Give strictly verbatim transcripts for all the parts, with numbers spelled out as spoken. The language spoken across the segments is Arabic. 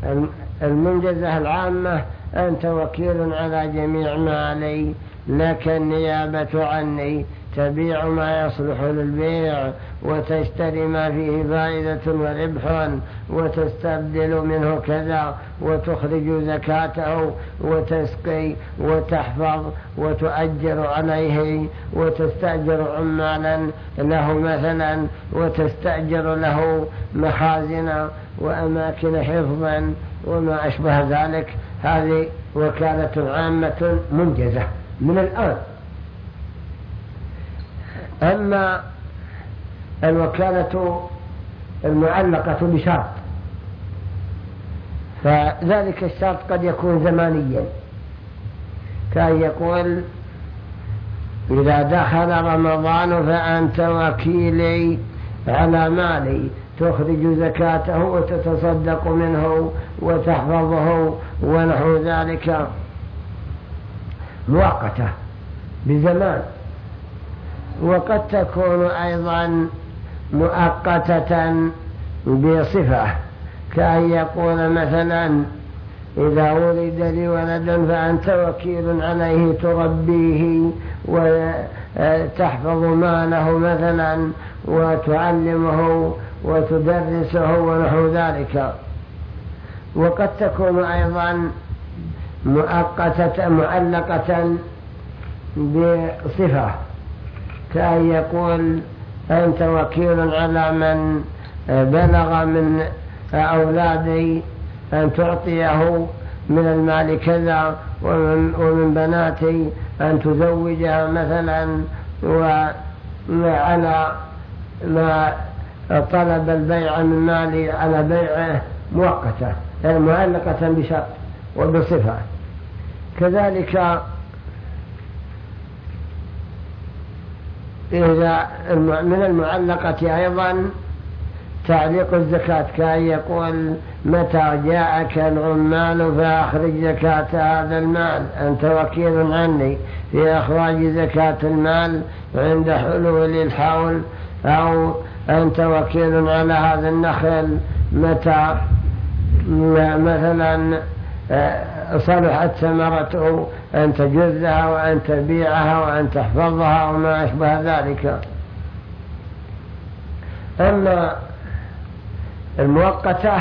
المنجزة العامة: أنت وكيل على جميع مالي، لك النيابة عني، تبيع ما يصلح للبيع وتشتري ما فيه فائدة وربح وتستبدل منه كذا وتخرج زكاته وتسقي وتحفظ وتؤجر عليه وتستأجر عمالا له مثلا وتستأجر له مخازن وأماكن حفظا وما أشبه ذلك. هذه وكالة عامة منجزة من الآن. أما الوكالة المعلقة بشرط فذلك الشرط قد يكون زمانيا، كان يقول: إذا دخل رمضان فأنت وكيلي على مالي، تخرج زكاته وتتصدق منه وتحفظه ونحو ذلك، مؤقتة بزمان. وقد تكون أيضا مؤقتة بصفة، كأن يقول مثلا: إذا ولد لي ولد فأنت وكيل عليه، تربيه وتحفظ ماله مثلا وتعلمه وتدرسه ونحو ذلك. وقد تكون أيضا مؤقتة معلقة بصفة، كأن يقول: أنت وكيل على من بلغ من أولادي أن تعطيه من المال كذا، ومن, ومن بناتي أن تزوجها مثلا، وعلى ما طلب البيع من مالي على بيعه، مؤقتة يعني معلقة بشرط وبصفة. كذلك إذا من المعلقة أيضا تعليق الزكاة، كأن يقول: متى جاءك العمال فأخرج زكاة هذا المال، أنت وكيل عني في إخراج زكاة المال عند حلول الحول. أو أنت وكيل على هذا النخل، متى مثلا صلحت ثمرته أن تجزها وأن تبيعها وأن تحفظها وما أشبه ذلك. أما المؤقتة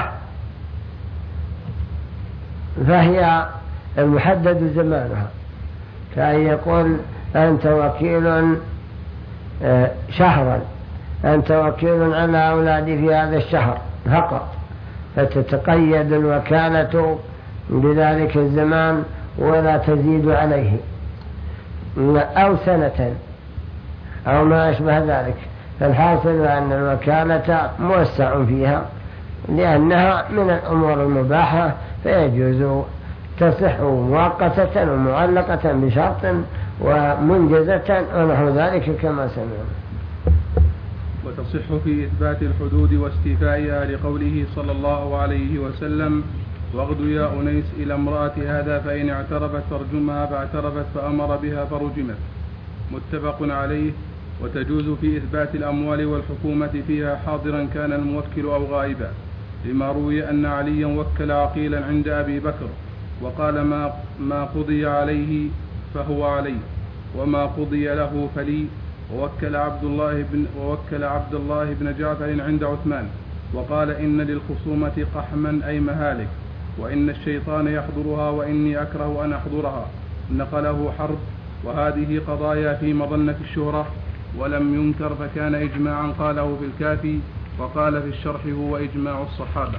فهي المحدد زمانها، كأن يقول: أنت وكيل شهرا، أنت وكيل على أولادي في هذا الشهر فقط، فتتقيد الوكالة بذلك الزمان ولا تزيد عليه، أو سنة أو ما أشبه ذلك. فالحاصل أن الوكالة موسع فيها لأنها من الأمور المباحة، فيجوز تصح مؤقتة ومعلقة بشرط ومنجزة ونحو ذلك كما سمعنا. وتصح في إثبات الحدود واستيفائها لقوله صلى الله عليه وسلم: واغد يا أنيس إلى امرأة هذا فإن اعترفت فارجمها، فاعترفت فأمر بها فرجمت. متفق عليه. وتجوز في إثبات الأموال والحكومة فيها حاضرا كان الموكل أو غائبا، لما روي أن عليا وكل عقيلا عند أبي بكر وقال: ما, ما قضي عليه فهو علي، وما قضي له فلي. ووكل عبد الله بن, ووكل عبد الله بن جعفر عند عثمان وقال: إن للخصومة قحما أي مهالك، وإن الشيطان يحضرها وإني أكره أن أحضرها. نقله حرب. وهذه قضايا في مظنة الشهرة ولم ينكر، فكان إجماعا قاله في الكافي، وقال في الشرح: هو إجماع الصحابة.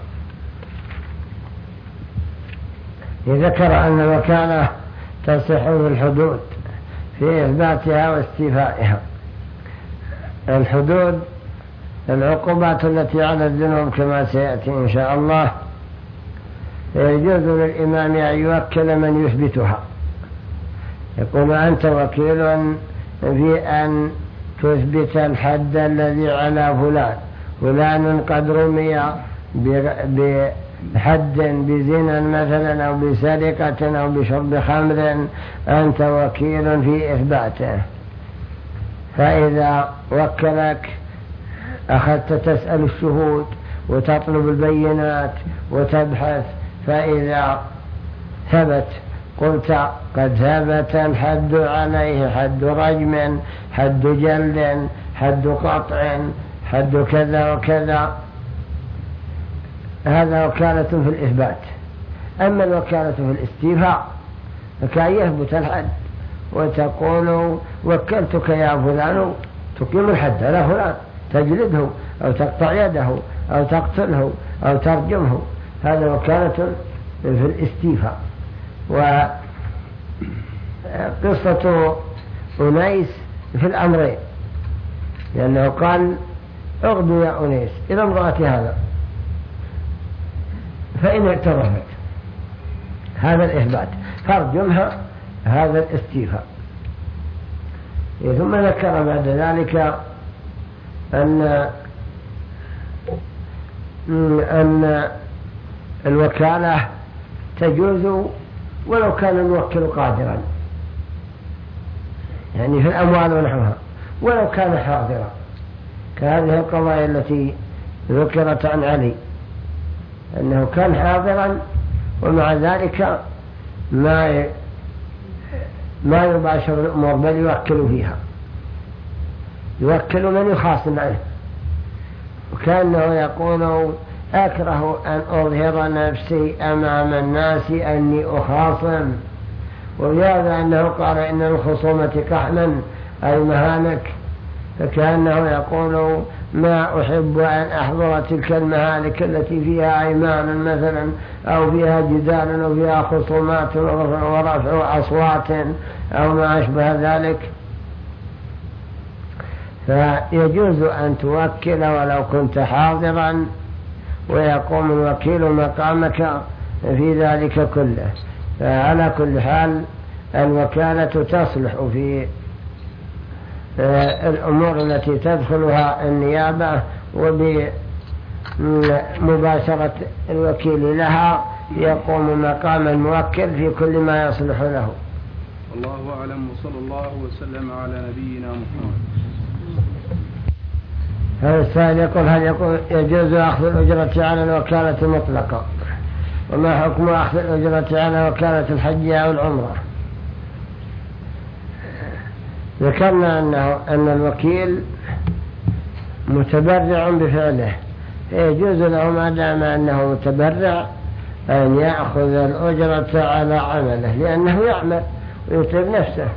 ذكر أن الوكالة تصح في الحدود في إثباتها واستيفائها. الحدود العقوبات التي على الذنوب كما سيأتي إن شاء الله. يجوز للإمام أن يوكل من يثبتها، يقول: أنت وكيل في أن تثبت الحد الذي على فلان، فلان قد رمي بحد بزنا مثلا أو بسرقة أو بشرب خمر، أنت وكيل في إثباته. فإذا وكلك أخذت تسأل الشهود وتطلب البينات وتبحث فإذا ثبت قلت قد ثبت الحد عليه، حد رجم، حد جلد، حد قطع، حد كذا وكذا، هذا وكالة في الإثبات. أما الوكالة في الاستيفاء فكان يثبت الحد وتقول وكلتك يا فلان تقيم الحد على فلان، تجلده أو تقطع يده أو تقتله أو ترجمه، هذا وكالة في الاستيفاء. وقصة أنيس في الأمرين، لأنه قال اغدو يا أنيس إلى امرأة هذا، فإن اعترفت هذا الإثبات فارجمها، هذا الاستيفاء. ثم ذكر بعد ذلك أن أن الوكالة تجوز ولو كان الموكل قادرا، يعني في الأموال ونحوها، ولو كان حاضرا، كهذه القضايا التي ذكرت عن علي أنه كان حاضرا ومع ذلك ما ما يباشر الأمور بل يوكل فيها، يوكل من يخاصم عنه، وكأنه يقول أكره أن أظهر نفسي أمام الناس أني أخاصم، وبهذا أنه قال إن الخصومة كحما أي مهانك، فكأنه يقول ما أحب أن أحضر تلك المهالك التي فيها أيمان مثلا أو فيها جدال أو فيها خصومات ورفع أصوات أو ما أشبه ذلك. فيجوز أن توكل ولو كنت حاضرا، ويقوم الوكيل مقامك في ذلك كله. فعلى كل حال الوكالة تصلح في الأمور التي تدخلها النيابة، وبمباشرة الوكيل لها يقوم مقام الموكل في كل ما يصلح له. الله أعلم، وصلى الله وسلم على نبينا محمد. هذا السائل يقول هل يقول يجوز أخذ الأجرة على الوكالة مطلقة، وما حكم أخذ الأجرة على وكالة الحج أو العمرة؟ ذكرنا أنه أن الوكيل متبرع بفعله، فيجوز له ما دام أنه متبرع أن يأخذ الأجرة على عمله، لأنه يعمل ويتعب نفسه.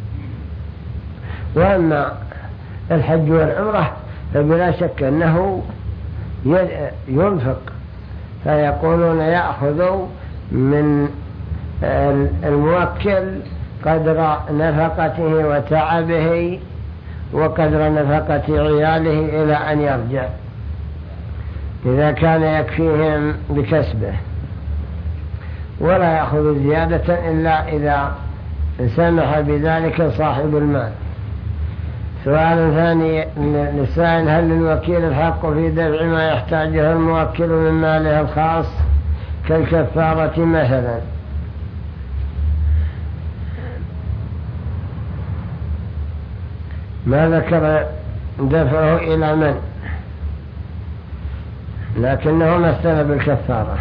وأما الحج والعمرة فبلا شك أنه ينفق، فيقولون يأخذ من الموكل قدر نفقته وتعبه وقدر نفقة عياله إلى أن يرجع، إذا كان يكفيهم بكسبه، ولا يأخذ زيادة إلا إذا سمح بذلك صاحب المال. سؤال ثاني للسائل هل للوكيل الحق في دفع ما يحتاجه الموكل من ماله الخاص كالكفارة مثلا؟ ما ذكر دفعه إلى من، لكنه مثل بالكفارة،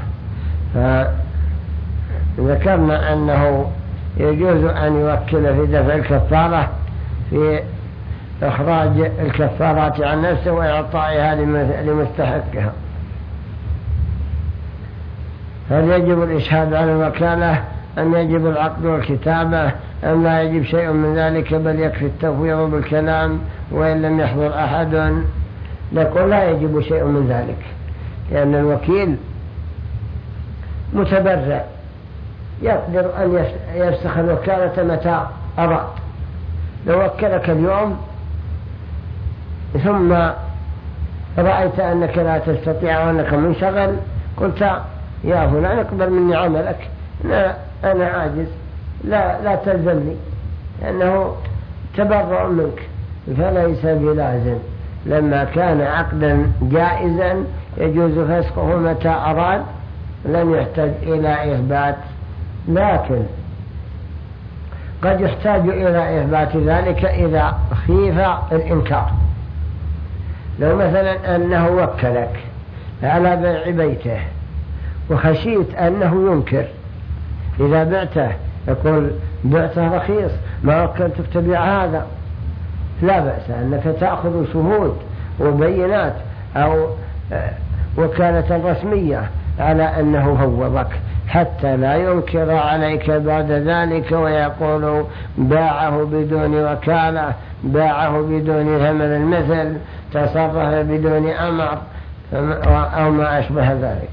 فذكرنا أنه يجوز أن يوكل في دفع الكفارة في إخراج الكفارات عن نفسه وإعطائها لمستحقها. هل يجب الإشهاد على الوكالة أم يجب العقد والكتابة أم لا يجب شيء من ذلك بل يكفي التفويض بالكلام وإن لم يحضر أحد؟ نقول لا يجب شيء من ذلك، لأن الوكيل متبرع يقدر أن يفسخ الوكالة متى أراد. لو وكلك اليوم ثم رأيت أنك لا تستطيع وأنك منشغل قلت يا فلان اقبل مني عملك، لا أنا عاجز، لا, لا تلزمني، لأنه تبرع منك، فليس بلازم. لما كان عقدا جائزا يجوز فسخه متى أراد، لم يحتاج إلى إثبات، لكن قد يحتاج إلى إثبات ذلك إذا خيف الإنكار. لو مثلا أنه وكلك على بيع بيته وخشيت أنه ينكر. إذا بعته يقول بعته رخيص، ما وكلتك تبيع هذا، لا بأس أنك تأخذ شهود وبينات أو وكالة رسمية على أنه فوضك، حتى لا ينكر عليك بعد ذلك ويقول باعه بدون وكالة، باعه بدون ثمن المثل، تصرف بدون أمر أو ما أشبه ذلك.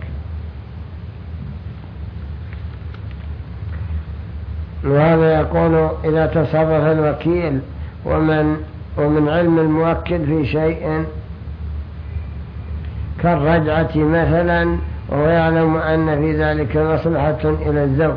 وهذا يقول إذا تصرف الوكيل ومن, ومن علم الموكل في شيء كالرجعة مثلا وهو يعلم أن في ذلك مصلحة إلى الزوج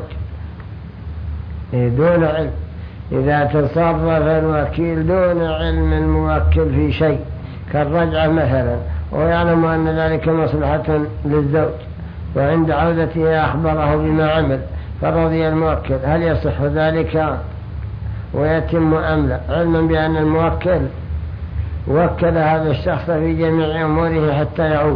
دون علم. إذا تصرف الوكيل دون علم الموكل في شيء كالرجعة مثلا وهو يعلم أن ذلك مصلحة للزوج، وعند عودته أخبره بما عمل فرضي الموكل، هل يصح ذلك ويتم أم لا؟ علما بأن الموكل وكل هذا الشخص في جميع أموره حتى يعود.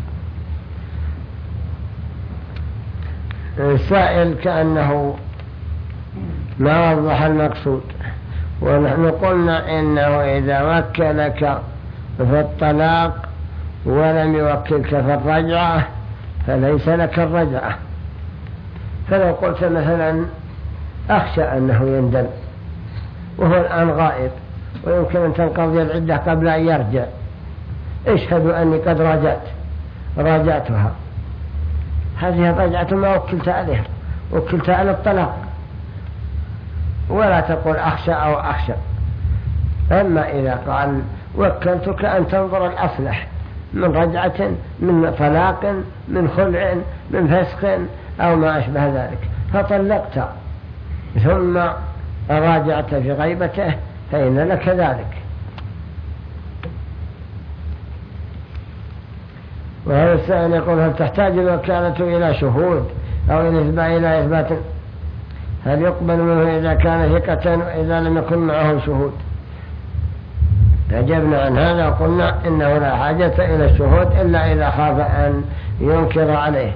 السائل كأنه ما وضح المقصود، ونحن قلنا إنه إذا وكلك في الطلاق ولم يوكلك في الرجعة فليس لك الرجعة. فلو قلت مثلا أخشى أنه يندم وهو الآن غائب ويمكن أن تنقضي العدة قبل أن يرجع، اشهدوا أني قد راجعت راجعتها، هذه الرجعة ما وكلت عليها، وكلت على الطلاق، ولا تقول أخشى أو أخشى. أما إذا قال وكلتك أن تنظر الأصلح من رجعة، من طلاق، من خلع، من فسخ أو ما أشبه ذلك، فطلقت ثم راجعت في غيبته فإن لك ذلك. وهذا السائل يقول هل تحتاج الوكالة إلى شهود أو نسبة إلى إثبات؟ هل يقبل منه إذا كان ثقة وإذا لم يكن معه شهود؟ أجبنا عن هذا وقلنا إنه لا حاجة إلى الشهود إلا إذا خاف أن ينكر عليه.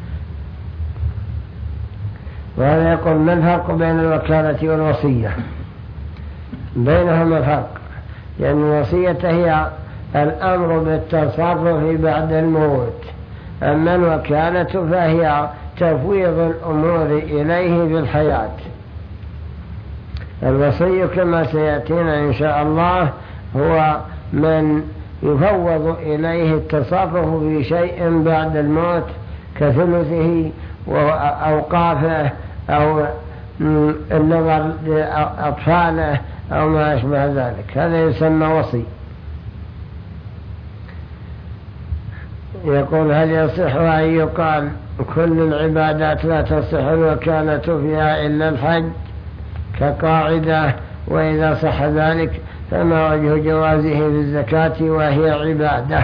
وهذا يقول ما الفرق بين الوكالة والوصية؟ بينهما فرق، لأن الوصية هي الأمر بالتصرف بعد الموت، أما الوكالة فهي تفويض الأمور إليه في الحياة. الوصي كما سيأتينا إن شاء الله هو من يفوض إليه التصرف في شيء بعد الموت كثلثه وأوقافه أو النظر لأطفاله أو ما أشبه ذلك، هذا يسمى وصي. يقول هل يصح أن يقال كل العبادات لا تصح الوكالة فيها إلا الحج كقاعدة؟ وإذا صح ذلك فما وجه جوازه في الزكاة وهي عبادة؟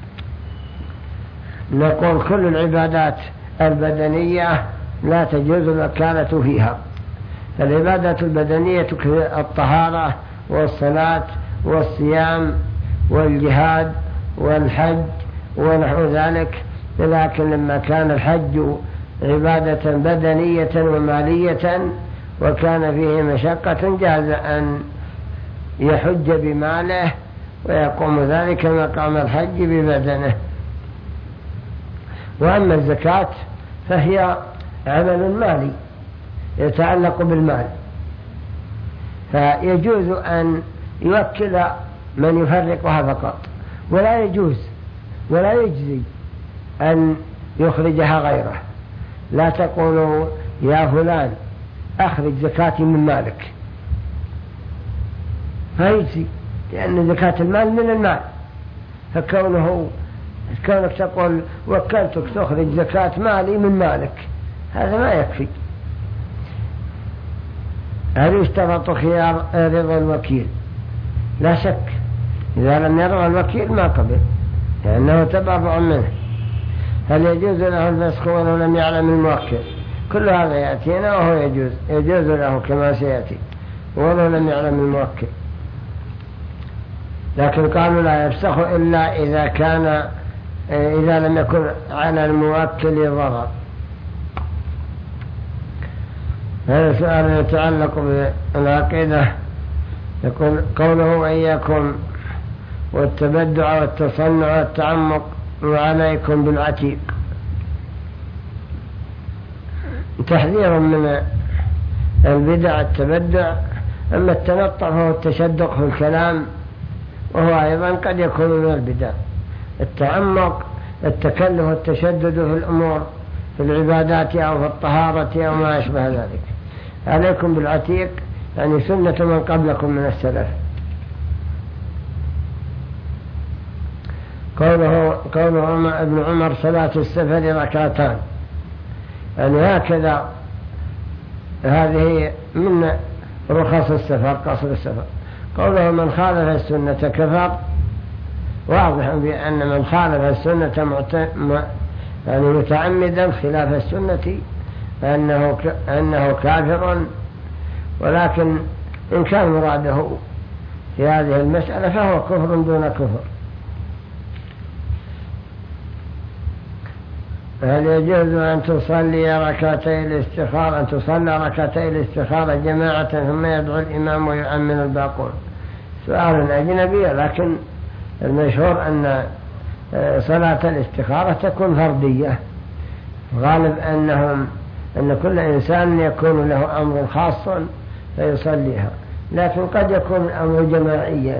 نقول كل العبادات البدنية لا تجوز الوكالة فيها. العبادات البدنية الطهارة والصلاة والصيام والجهاد والحج ونحو ذلك، لكن لما كان الحج عبادة بدنية ومالية وكان فيه مشقة جاز أن يحج بماله ويقوم ذلك مقام الحج ببدنه. وأما الزكاة فهي عمل مالي يتعلق بالمال، فيجوز أن يوكل من يفرقها فقط، ولا يجوز ولا يجزي أن يخرجها غيره. لا تقولوا يا فلان أخرج زكاتي من مالك، فيجزي، لأن زكاة المال من المال، فكونه كونك تقول وكلتك تخرج زكاة مالي من مالك هذا ما يكفي. هل يشترط خيار رضا الوكيل؟ لا شك، إذا لم يرضى الوكيل ما قبل لأنه تبرع منه. هل يجوز له الفسخ ولو لم يعلم الموكل؟ كل هذا يأتينا وهو يجوز يجوز له كما سيأتي ولو لم يعلم الموكل، لكن قالوا لا يفسخ إلا إذا كان إذا لم يكن على الموكل ضرر. هذا سؤال يتعلق بالعقيدة. يقول قوله وإياكم والتبدع والتصنع والتعمق وعليكم بالعتيق، تحذير من البدع التبدع. أما التنطع هو التشدق في الكلام، وهو أيضا قد يكون من البدع. التعمق التكلف والتشدد في الأمور، في العبادات أو في الطهارة أو ما أشبه ذلك. عليكم بالعتيق يعني سنة من قبلكم من السلف. قوله, قوله ابن عمر صلاة السفر ركعتان، يعني هكذا هذه من رخص السفر قصر السفر. قوله من خالف السنة كفر، واضح بأن من خالف السنة معت... يعني متعمدا خلاف السنة أنه, ك... أنه كافر. ولكن إن كان مراده في هذه المسألة فهو كفر دون كفر. هل يجوز أن تصلي ركعتي الاستخارة أن تصلي ركعتي الاستخارة جماعة ثم يدعو الإمام ويؤمن الباقون؟ سؤال أجنبي، لكن المشهور أن صلاة الاستخارة تكون فردية. غالب أنهم أن كل إنسان يكون له أمر خاص فيصليها، لكن قد يكون الأمر جماعيا،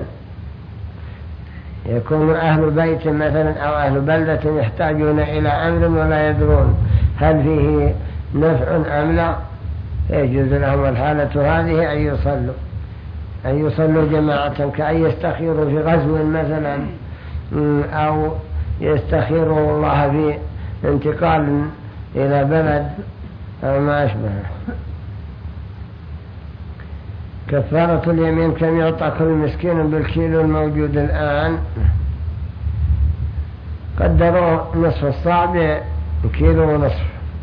يكون أهل بيت مثلا أو أهل بلدة يحتاجون إلى أمر ولا يدرون هل فيه نفع أم لا، يجوز لهم الحالة هذه أن يصلوا أن يصلوا جماعة، كأن يستخيروا في غزو مثلا، أو يستخيروا الله في انتقال إلى بلد أو ما أشبهه. كفارة اليمين كم يعطى كل مسكين بالكيلو الموجود الآن؟ قدروا نصف الصاع بكيلو ونصف.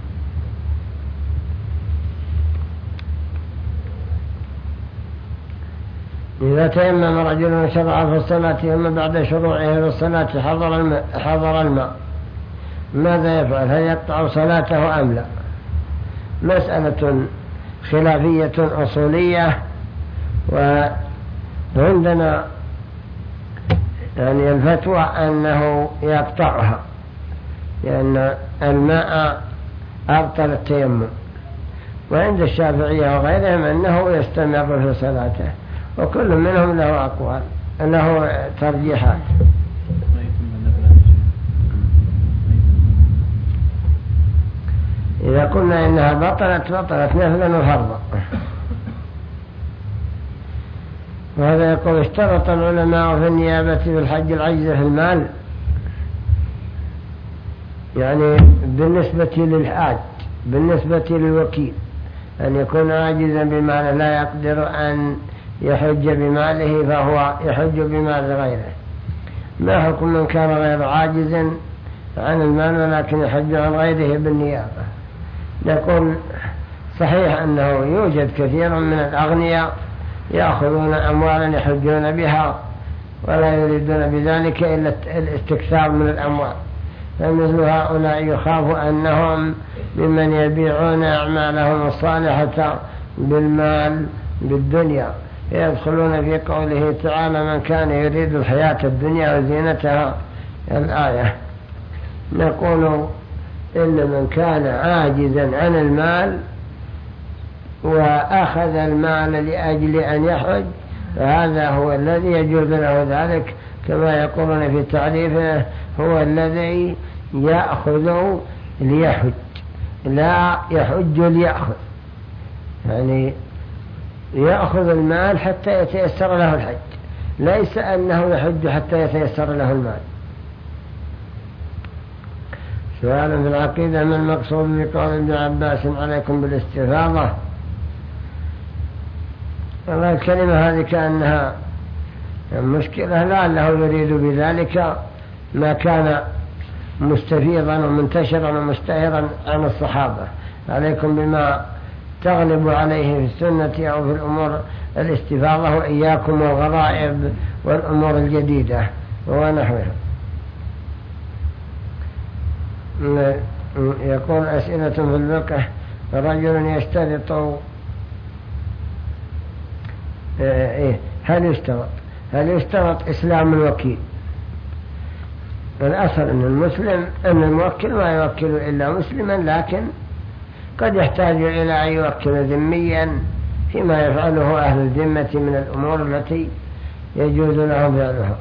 إذا تيمم رجل شرع في الصلاة ثم بعد شروعه في الصلاة حضر الماء, حضر الماء ماذا يفعل؟ هل يقطع صلاته أم لا؟ مسألة خلافية أصولية، وعندنا يعني الفتوى أنه يقطعها، لأن الماء أبطل التيمم. وعند الشافعية وغيرهم أنه يستمر في صلاته، وكل منهم له أقوال له ترجيحات. إذا قلنا إنها بطلت بطلت نفلا وفرضا. وهذا يقول اشترط العلماء في النيابة في الحج العجز في المال، يعني بالنسبة للحاج، بالنسبة للوكيل أن يكون عاجزا بماله لا يقدر أن يحج بماله فهو يحج بمال غيره. ما حكم من كان غير عاجز عن المال ولكن يحج عن غيره بالنيابة؟ نقول صحيح أنه يوجد كثير من الأغنياء يأخذون أموالا يحجون بها ولا يريدون بذلك إلا الاستكثار من الأموال، فمثل هؤلاء يخاف أنهم ممن يبيعون أعمالهم الصالحة بالمال بالدنيا، يدخلون في قوله تعالى من كان يريد الحياة الدنيا وزينتها الآية. نقول إن من كان عاجزا عن المال وأخذ المال لأجل أن يحج فهذا هو الذي يجوز له ذلك، كما يقولون في تعريفه هو الذي يأخذ ليحج لا يحج ليأخذ، يعني يأخذ المال حتى يتيسر له الحج، ليس أنه يحج حتى يتيسر له المال. سؤال في العقيدة: ما المقصود بقول ابن عباس عليكم بالاستفاضة؟ والله الكلمة هذه كأنها مشكلة، لعله يريد بذلك ما كان مستفيضا ومنتشرا ومشتهرا عن الصحابة، عليكم بما تغلب عليه في السنة أو في الأمور الاستفاضة، وإياكم والغرائب والأمور الجديدة ونحوها. يقول أسئلة في الفقه: رجل يشترط هل يشترط هل يشترط إسلام الوكيل؟ الأصل أن المسلم أن الموكل ما يوكل إلا مسلما، لكن قد يحتاج إلى أن يوكل ذميا فيما يفعله أهل الذمة من الأمور التي يجوز لهم فعلها.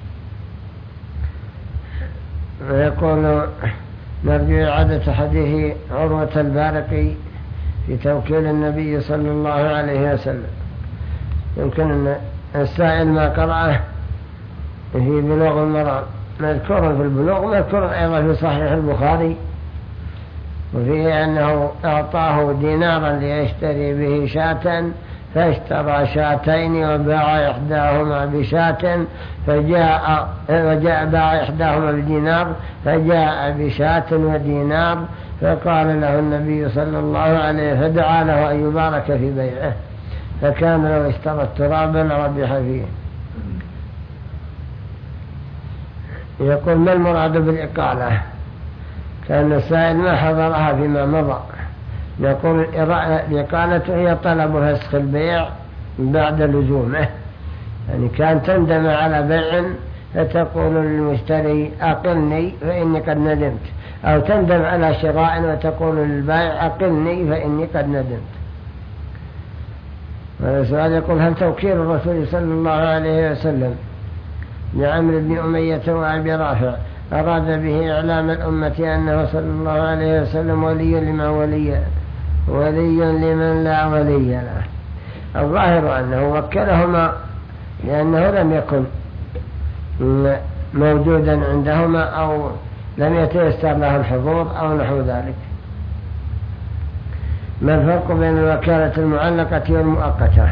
ويقول نرجو إعادة حديث عروة البارقي في توكيل النبي صلى الله عليه وسلم. يمكن أن السائل ما قرأه في بلوغ المرام مذكور في البلوغ، مذكور أيضا في صحيح البخاري، وفيه أنه أعطاه دينارا ليشتري به شاة، فاشترى شاتين وباع إحداهما بشاة، فجاء وجاء باع إحداهما بدينار، فجاء بشاة ودينار، فقال له النبي صلى الله عليه وسلم فدعا له أن يبارك في بيعه، فكان لو اشترى التراب لربح فيه. يقول ما المراد بالإقالة؟ كان السائل ما حضرها فيما مضى. يقول الإقالة هي طلب فسخ البيع بعد لزومه، يعني كان تندم على بيع فتقول للمشتري أقلني فإني قد ندمت، أو تندم على شراء وتقول للبائع أقلني فإني قد ندمت. والسؤال يقول هل توكيل الرسول صلى الله عليه وسلم لعمرو بن أمية وأبي رافع أراد به إعلام الأمة أنه صلى الله عليه وسلم ولي لمن ولي ولي لمن لا ولي له؟ الظاهر أنه وكلهما لأنه لم يكن موجودا عندهما أو لم يتيسر له الحضور أو نحو ذلك. ما الفرق بين الوكالة المعلقة والمؤقتة؟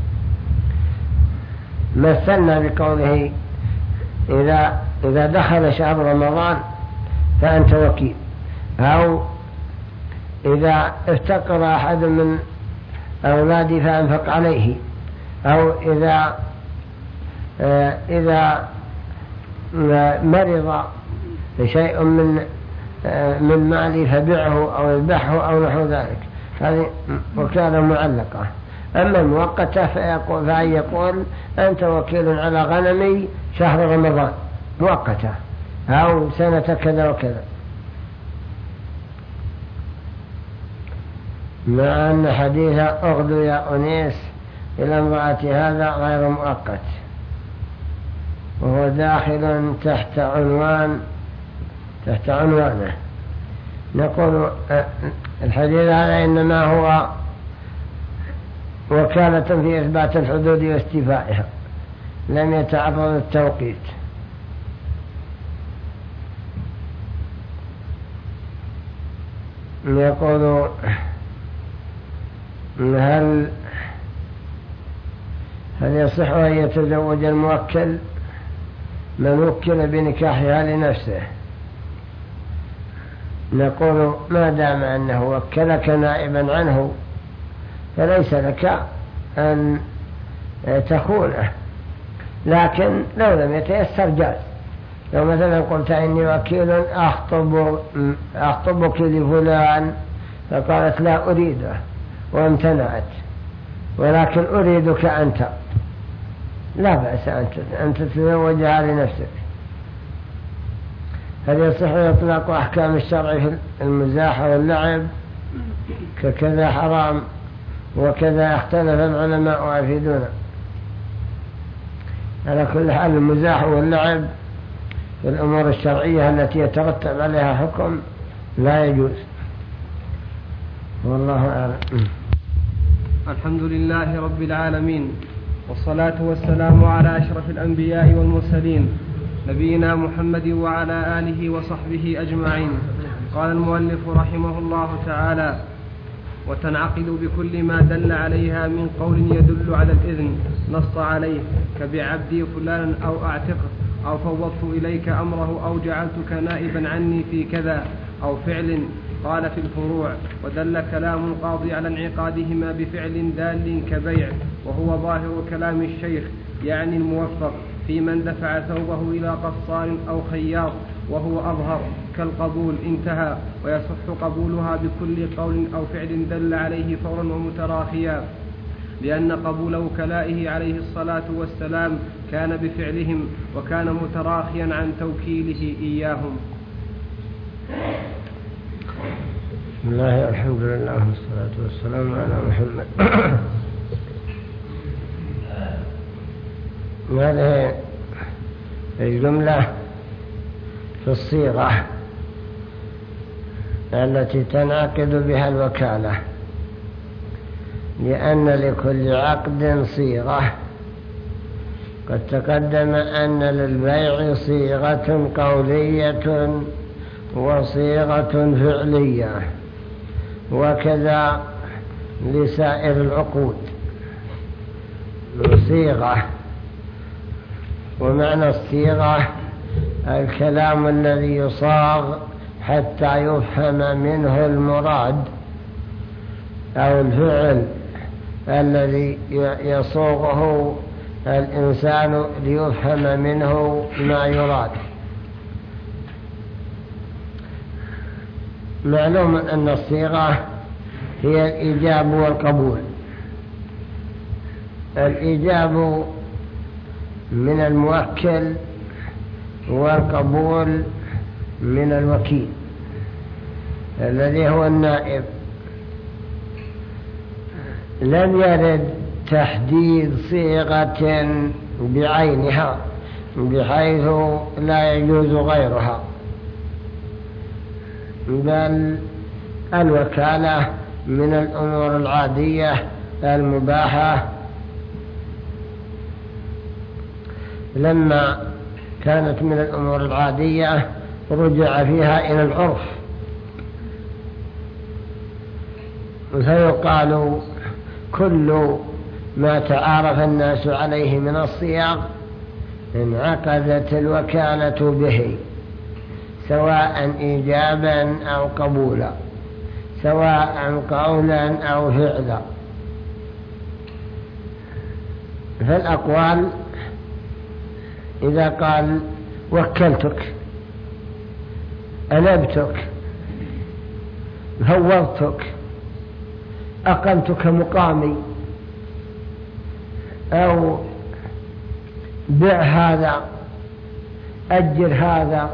مثلنا بقوله إذا, إذا دخل شهر رمضان فأنت وكيل، أو إذا افتقر أحد من أولادي فأنفق عليه، أو إذا إذا مرض شيء من من مالي فبيعه أو يذبحه أو نحو ذلك، هذه وكالة معلقة. أما المؤقتة فيقول فأن يقول أنت وكيل على غنمي شهر رمضان مؤقتة، أو سنة كذا وكذا، مع أن حديث أغدو يا أنيس إلى امرأة هذا غير مؤقت، وهو داخل تحت عنوان تحت عنوانه. نقول الحديث هذا إنما هو وكالة في إثبات الحدود واستيفائها، لم يتعرض التوقيت. يقول هل هل يصح أن يتزوج الموكل من وكل بنكاحها لنفسه؟ نقول ما دام أنه وكلك نائبا عنه فليس لك أن تخونه، لكن لو لم يتيسر جاز. لو مثلا قلت إني وكيل أخطب أخطبك لفلان فقالت لا أريده وامتنعت، ولكن أريدك أنت، لا بأس أن تتزوجها لنفسك. هل يصح إطلاق أحكام الشرع في المزاح واللعب ككذا حرام وكذا اختلف العلماء يفيدون؟ على كل حال المزاح واللعب في الأمور الشرعية التي يترتب عليها حكم لا يجوز، والله أعلم. الحمد لله رب العالمين، والصلاة والسلام على أشرف الأنبياء والمرسلين نبينا محمد وعلى آله وصحبه أجمعين. قال المؤلف رحمه الله تعالى: وتنعقد بكل ما دل عليها من قول يدل على الإذن نص عليه، كبعبدي فلانا أو أعتقه، أو فوضت إليك أمره، أو جعلتك نائبا عني في كذا، أو فعل. قال في الفروع: ودل كلام القاضي على انعقادهما بفعل دال كبيع، وهو ظاهر كلام الشيخ يعني الموفق في من دفع ثوبه إلى قصار أو خياط، وهو أظهر كالقبول انتهى، ويصح قبولها بكل قول أو فعل دل عليه فورا ومتراخيا. لأن قبول وكلائه عليه الصلاة والسلام كان بفعلهم، وكان متراخيا عن توكيله إياهم. بسم الله الحمد لله والصلاة والسلام على محمد. هذه الجملة في الصيغة التي تنعقد بها الوكالة، لأن لكل عقد صيغة. قد تقدم أن للبيع صيغة قولية وصيغة فعلية، وكذا لسائر العقود صيغة. ومعنى الصيغة الكلام الذي يصاغ حتى يفهم منه المراد، أو الفعل الذي يصوغه الإنسان ليفهم منه ما يراد. معلوم أن الصيغة هي الإيجاب والقبول. الإيجاب من الموكل والقبول من الوكيل الذي هو النائب. لم يرد تحديد صيغة بعينها بحيث لا يجوز غيرها، بل الوكالة من الأمور العادية المباحة. لما كانت من الأمور العادية رجع فيها إلى العرف، فيقال كل ما تعارف الناس عليه من الصيغ انعقدت الوكالة به، سواء إيجابا أو قبولا، سواء قولا أو فعلا. فالأقوال إذا قال وكلتك، أنبتك، فوضتك، أقمتك مقامي، أو بع هذا، أجر هذا،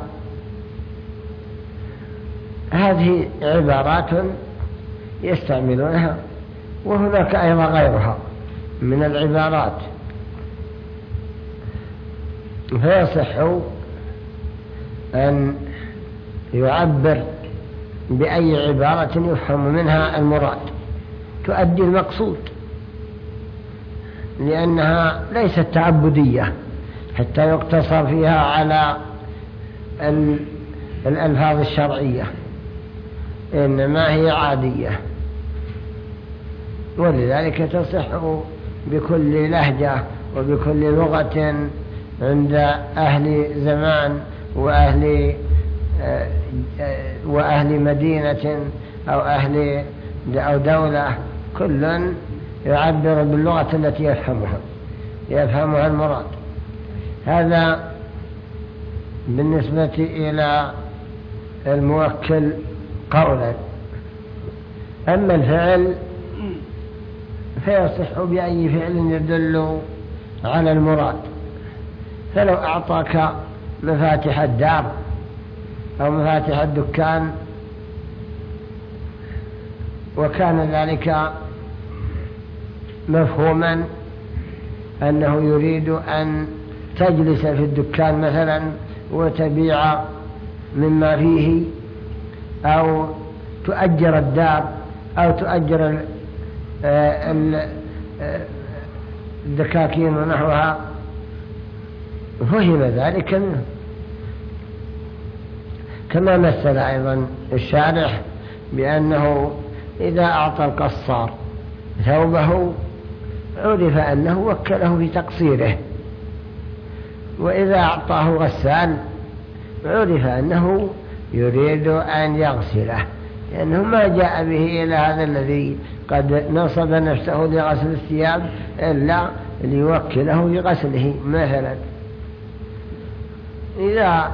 هذه عبارات يستعملونها، وهناك أيضا غيرها من العبارات. فيصح أن يعبر بأي عبارة يفهم منها المراد تؤدي المقصود، لأنها ليست تعبدية حتى يقتصر فيها على الألفاظ الشرعية، إنما هي عادية. ولذلك تصح بكل لهجة وبكل لغة عند أهل زمان وأهل وأهل مدينة أو أهل أو دولة، كل يعبر باللغة التي يفهمها يفهمها المراد. هذا بالنسبة إلى الموكل قولا. أما الفعل فيصح بأي فعل يدل على المراد. فلو أعطاك مفاتيح الدار أو مفاتيح الدكان وكان ذلك مفهوما أنه يريد أن تجلس في الدكان مثلا وتبيع مما فيه، أو تؤجر الدار، أو تؤجر الدكاكين ونحوها، فهم ذلك منه. كما مثل أيضا الشارح بأنه إذا أعطى القصار ثوبه عرف أنه وكله في تقصيره، وإذا أعطاه غسال عرف أنه يريد أن يغسله، لأنه ما جاء به إلى هذا الذي قد نصب نفسه لغسل الثياب إلا ليوكله في غسله. مثلا إذا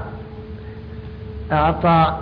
أعطى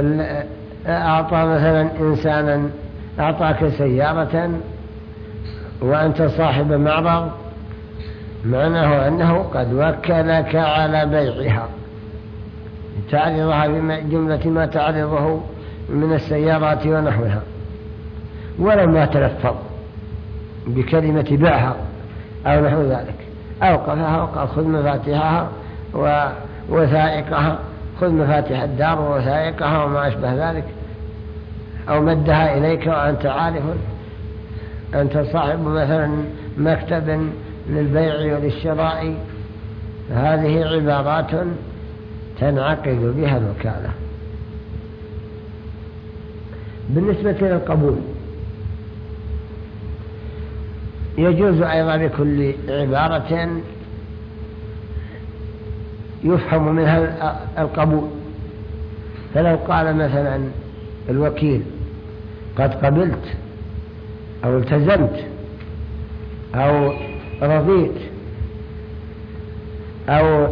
أعطى مثلا إنسانا أعطاك سيارة وأنت صاحب معرض معناه أنه قد وكلك على بيعها، تعرضها بجملة ما تعرضه من السيارات ونحوها، ولما تلفظ بكلمة بيعها أو نحو ذلك، أوقفها وقال خذ مفاتيحها ووثائقها، خذ مفاتيح الدار ووثائقها وما أشبه ذلك، أو مدها إليك وأنت عارف أنت صاحب مثلا مكتب للبيع وللشراء. هذه عبارات تنعقد بها الوكالة. بالنسبة للقبول يجوز أيضا بكل عبارة يفهم منها القبول. فلو قال مثلا الوكيل قد قبلت أو التزمت أو رضيت أو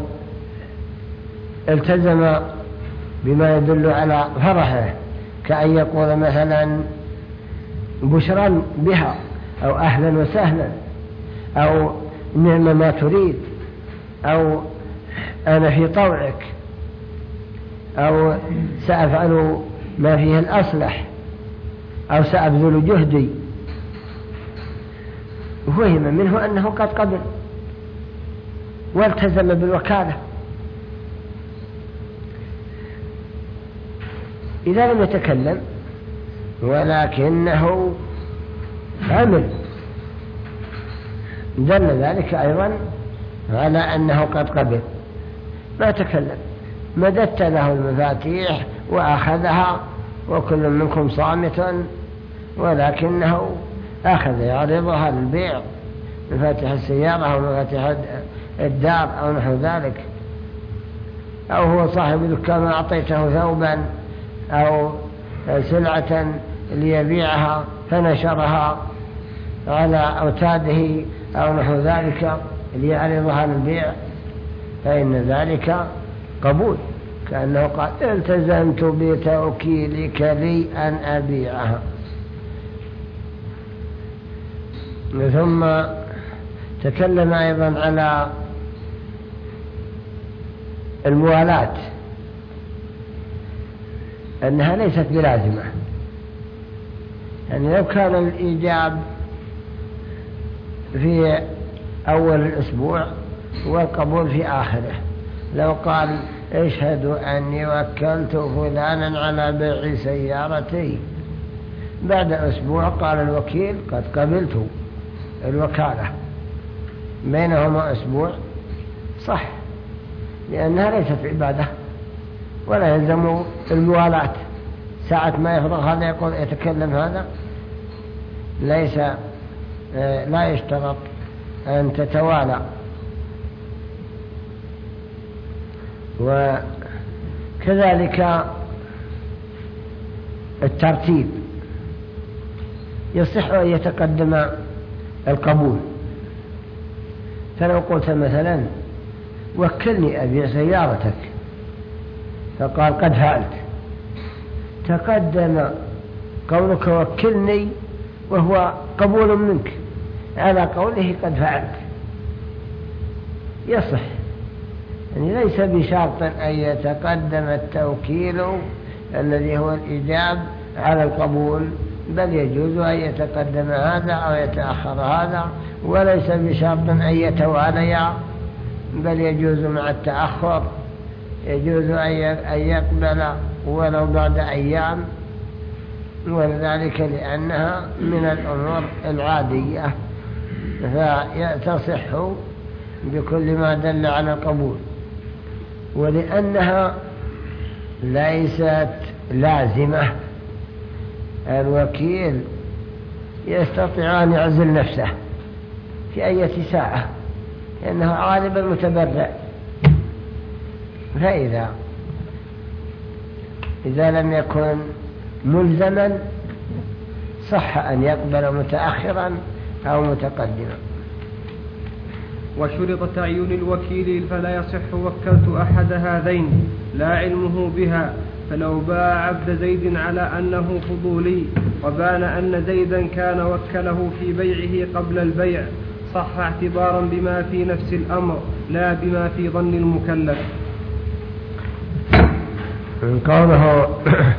التزم بما يدل على فرحه، كأن يقول مثلا بشرا بها أو أهلا وسهلا أو نعم ما تريد أو أنا في طوعك أو سأفعل ما فيه الأصلح أو سأبذل جهدي، وفهم منه أنه قد قبل والتزم بالوكالة. إذا لم يتكلم ولكنه عمل دل ذلك أيضا على أنه قد قبل، ما تكلم، مددت له المفاتيح وأخذها وكل منكم صامت، ولكنه أخذ يعرضها للبيع، مفاتيح السيارة أو مفاتيح الدار أو نحو ذلك، أو هو صاحب دكان أعطيته ثوبا أو سلعة ليبيعها فنشرها على أوتاده أو نحو ذلك ليعرضها للبيع، فإن ذلك قبول، كأنه قال التزمت بتوكيلك لي أن أبيعها. ثم تكلم أيضا على الموالاة، أنها ليست بلازمة، يعني لو كان الإيجاب في أول الأسبوع والقبول في آخره، لو قال اشهد أني وكلت فلانا على بيع سيارتي، بعد أسبوع قال الوكيل قد قبلت الوكالة، بينهما أسبوع، صح، لأنها ليست عبادة ولا يلزم الموالاة. ساعة ما يفرغ هذا يقول يتكلم هذا، ليس لا يشترط أن تتوالى. وكذلك الترتيب يصح أن يتقدم القبول. فلو قلت مثلا وكلني أبيع سيارتك، فقال قد فعلت، تقدم قولك وكلني وهو قبول منك على قوله قد فعلت، يصح، يعني ليس بشرط أن يتقدم التوكيل الذي هو الإيجاب على القبول، بل يجوز أن يتقدم هذا أو يتأخر هذا، وليس بشرط أن يتواليا، بل يجوز مع التأخر، يجوز أن يقبل ولو بعد أيام، وذلك لأنها من الأمور العادية فتصح بكل ما دل على القبول، ولأنها ليست لازمة. الوكيل يستطيع أن يعزل نفسه في أي ساعة لأنه غالبا متبرع، فإذا إذا لم يكن ملزما صح أن يقبل متأخرا أو متقدما. وشرط تعيين الوكيل فلا يصح وكلت أحد هذين لا علمه بها، فلو باع عبد زيد على أنه فضولي وبان أن زيدا كان وكله في بيعه قبل البيع، صح اعتبارا بما في نفس الأمر لا بما في ظن المكلف. قوله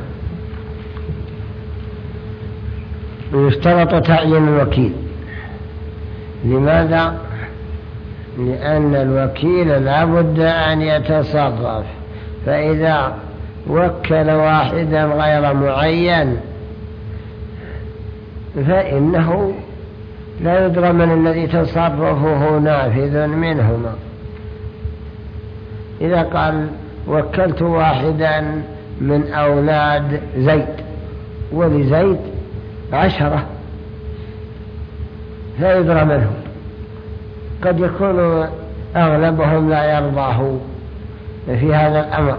يشترط تعيين الوكيل، لماذا؟ لأن الوكيل لا بد أن يتصرف، فإذا وكل واحدا غير معين فإنه لا يدرى من الذي تصرفه نافذ منهما. إذا قال وكلت واحدا من أولاد زيد ولزيد عشرة لا يدرى منهم، قد يكون أغلبهم لا يرضاه في هذا الأمر،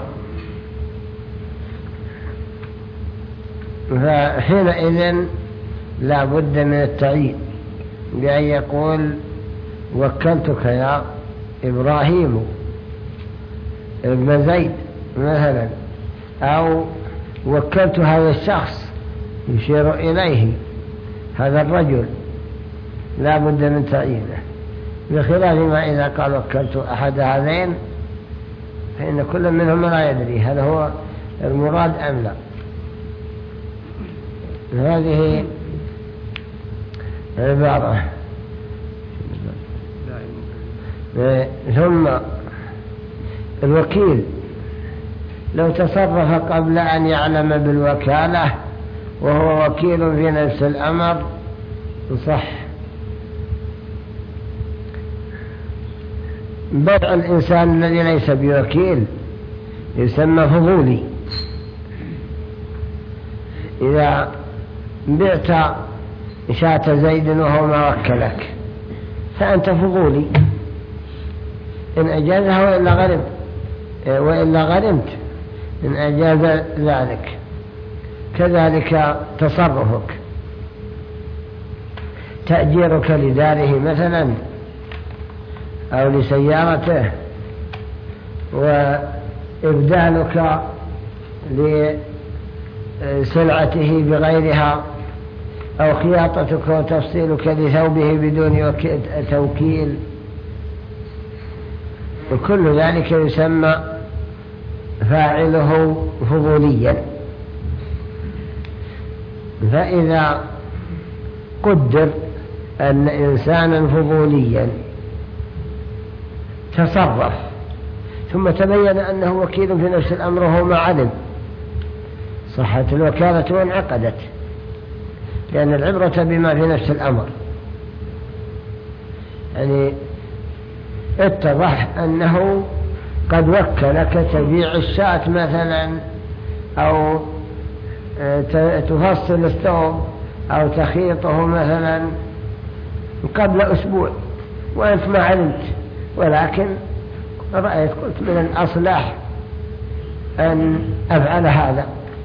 فحينئذ لا بد من التعيين بأن يقول وكلتك يا إبراهيم ابن زيد مثلا، أو وكلت هذا الشخص يشير إليه هذا الرجل، لا بد من تعيينه، بخلاف ما إذا قال وكلت أحد هذين فإن كل منهم لا يدري هل هو المراد أم لا. هذه عبارة. ثم الوكيل لو تصرف قبل أن يعلم بالوكالة وهو وكيل في نفس الأمر صح. بيع الإنسان الذي ليس بوكيل يسمى فضولي. إذا بعت شاة زيد وهو ما وكلك فأنت فضولي، إن أجازها وإلا غرمت وإلا غرمت إن أجاز ذلك. كذلك تصرفك، تأجيرك لداره مثلا أو لسيارته، وإبدالك لسلعته بغيرها، أو خياطتك وتفصيلك لثوبه بدون توكيل، وكل ذلك يسمى فاعله فضوليا. فإذا قدر أن إنسانا فضوليا تصرف ثم تبين أنه وكيل في نفس الأمر وهو ما علم، صحت الوكالة وانعقدت، لأن العبرة بما في نفس الأمر. يعني اتضح أنه قد وكلك تبيع الشاة مثلا، أو تفصل الثوب أو تخيطه مثلا قبل أسبوع وأنت ما علمت، ولكن رأيت قلت من الأصلح أن أفعل هذا،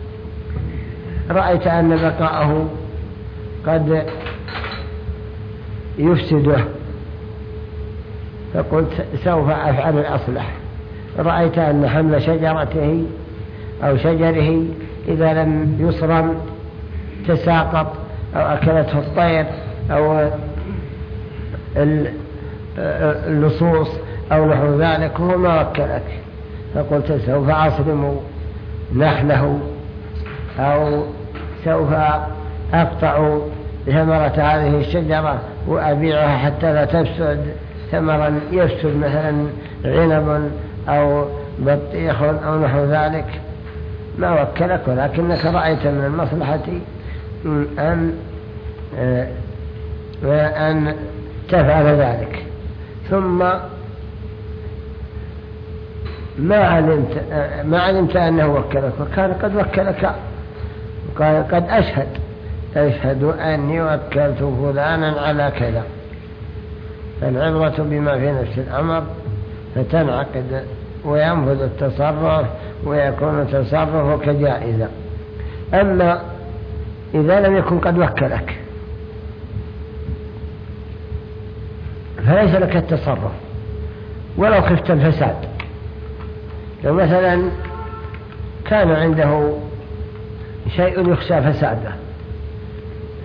رأيت أن بقاءه قد يفسده فقلت سوف أفعل الأصلح. رأيت أن حمل شجرته أو شجره إذا لم يصرم تساقط أو أكلته الطير أو اللصوص أو نحو ذلك وهو ما وكلك، فقلت سوف أصرم نحله أو سوف أقطع ثمرة هذه الشجرة وأبيعها حتى لا تفسد، ثمرا يفسد مثلا عنب أو بطيخ أو نحو ذلك، ما وكلك، ولكنك رأيت من المصلحة أن أن تفعل ذلك، ثم ما علمت ما علمت أنه وكلك، وكان قد وكلك، قال قد أشهد أشهد أني وكلت فلانا على كذا. فالعبرة بما في نفس الأمر فتنعقد وينفذ التصرف ويكون تصرفك جائزا. أما إذا لم يكن قد وكلك فليس لك التصرف ولو خفت الفساد. لو مثلا كان عنده شيء يخشى فساده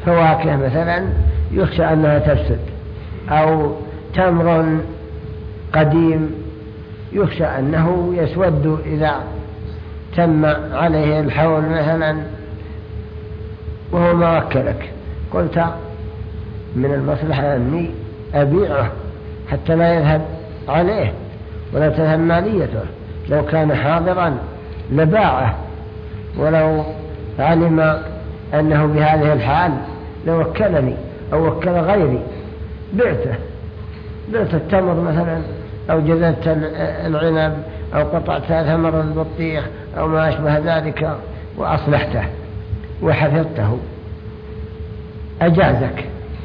فواكه مثلا يخشى أنها تفسد، أو تمر قديم يخشى أنه يسود إذا تم عليه الحول مثلا وهو ما وكلك، قلت من المصلحة أني أبيعه حتى لا يذهب عليه ولا تذهب ماليته. لو كان حاضرا لباعه، ولو علم أنه بهذه الحال لوكلني أو وكل غيري بعته، بعت التمر مثلا أو جذبت العنب أو قطعت ثمر البطيخ أو ما أشبه ذلك وأصلحته وحفظته، أجازك،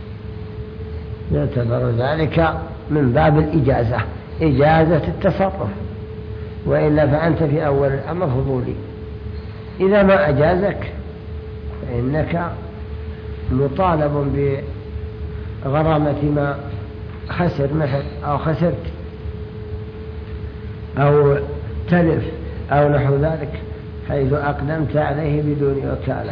يعتبر ذلك من باب الإجازة، إجازة التصرف، وإلا فأنت في أول الأمر فضولي. إذا ما أجازك فإنك مطالب بغرامة ما خسر مثلا أو خسرت أو تلف أو نحو ذلك، حيث أقدمت عليه بدون وكالة.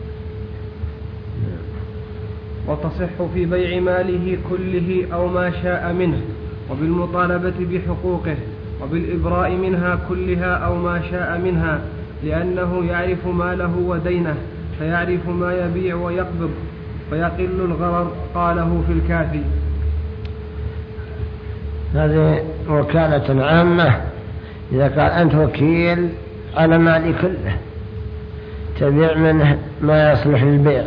وتصح في بيع ماله كله أو ما شاء منه، وبالمطالبة بحقوقه، وبالإبراء منها كلها أو ما شاء منها، لأنه يعرف ماله ودينه فيعرف ما يبيع ويقبض فيقل الغرر. قاله في الكافي. هذه وكالة عامة. إذا قال أنت وكيل على مالي كله، تبيع منه ما يصلح للبيع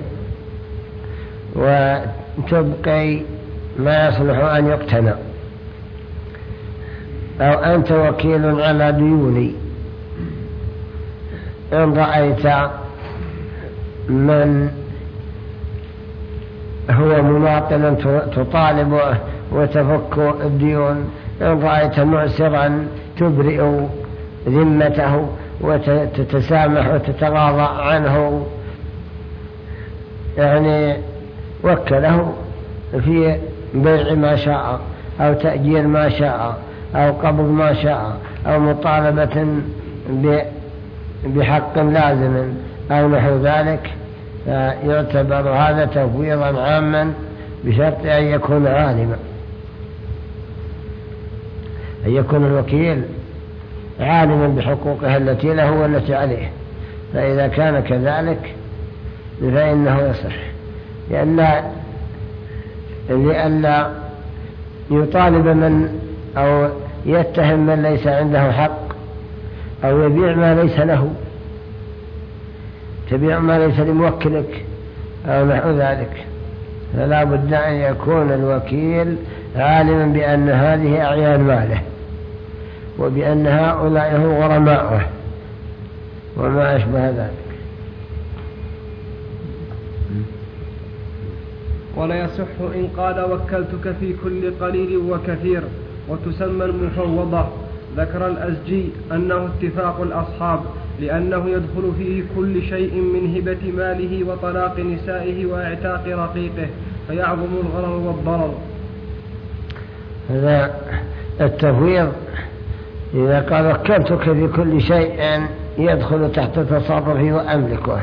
وتبقي ما يصلح أن يقتنى، أو أنت وكيل على ديوني، إن رأيت من هو مماطلا تطالبه وتفك الديون، إن رأيت معسرا تبرئ ذمته وتتسامح وتتغاضى عنه، يعني وكله في بيع ما شاء أو تأجير ما شاء أو قبض ما شاء أو مطالبة بحق لازم أو نحو ذلك، يعتبر هذا تفويضا عاما بشرط أن يكون عالما، أن يكون الوكيل عالما بحقوقها التي له والتي عليه. فإذا كان كذلك فإنه يصح، لأن لأن يطالب من أو يتهم من ليس عنده حق أو يبيع ما ليس له، تبيع ما ليس لموكلك أو نحو ذلك. فلا بد أن يكون الوكيل عالما بأن هذه أعيان ماله وبأن هؤلاء هم غرماؤه وما أشبه ذلك. ولا يصح إن قال وكلتك في كل قليل وكثير، وتسمى المفوضة. ذكر الأزجي أنه اتفاق الأصحاب، لأنه يدخل فيه كل شيء من هبة ماله وطلاق نسائه وإعتاق رقيقه، فيعظم الغرر والضرر. هذا التفويض إذا قال وكلتك في كل شيء يدخل تحت تصرفي وأملكه،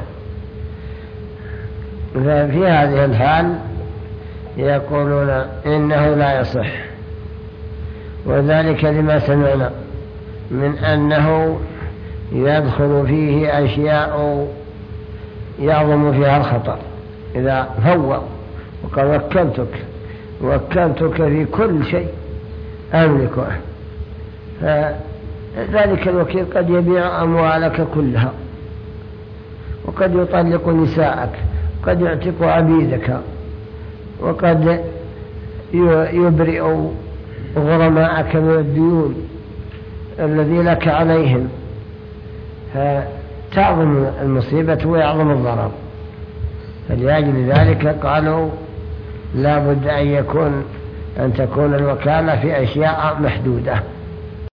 ففي هذه الحال يقولون إنه لا يصح، وذلك لما سمعنا من أنه يدخل فيه أشياء يعظم فيها الخطر. إذا فوض وقال وكلتك وكلتك في كل شيء أملكه، فذلك الوكيل قد يبيع أموالك كلها، وقد يطلق نساءك، قد يعتق عبيدك، وقد يبرئ غرماءك من الديون الذي لك عليهم، فتعظم المصيبة ويعظم الضرر. فلأجل ذلك قالوا لا بد أن يكون أن تكون الوكالة في أشياء محدودة.